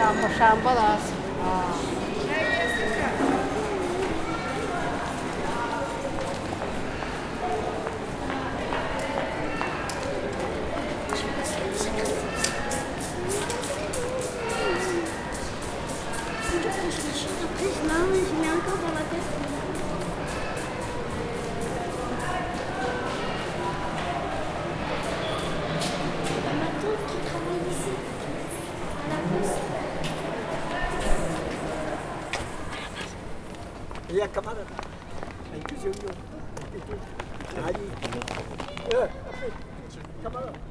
shaambadaas. Non, mais je mets encore dans la tête. Ma tante qui travaille ici, à la poste. هي كمان هيكون يوم هاي كمان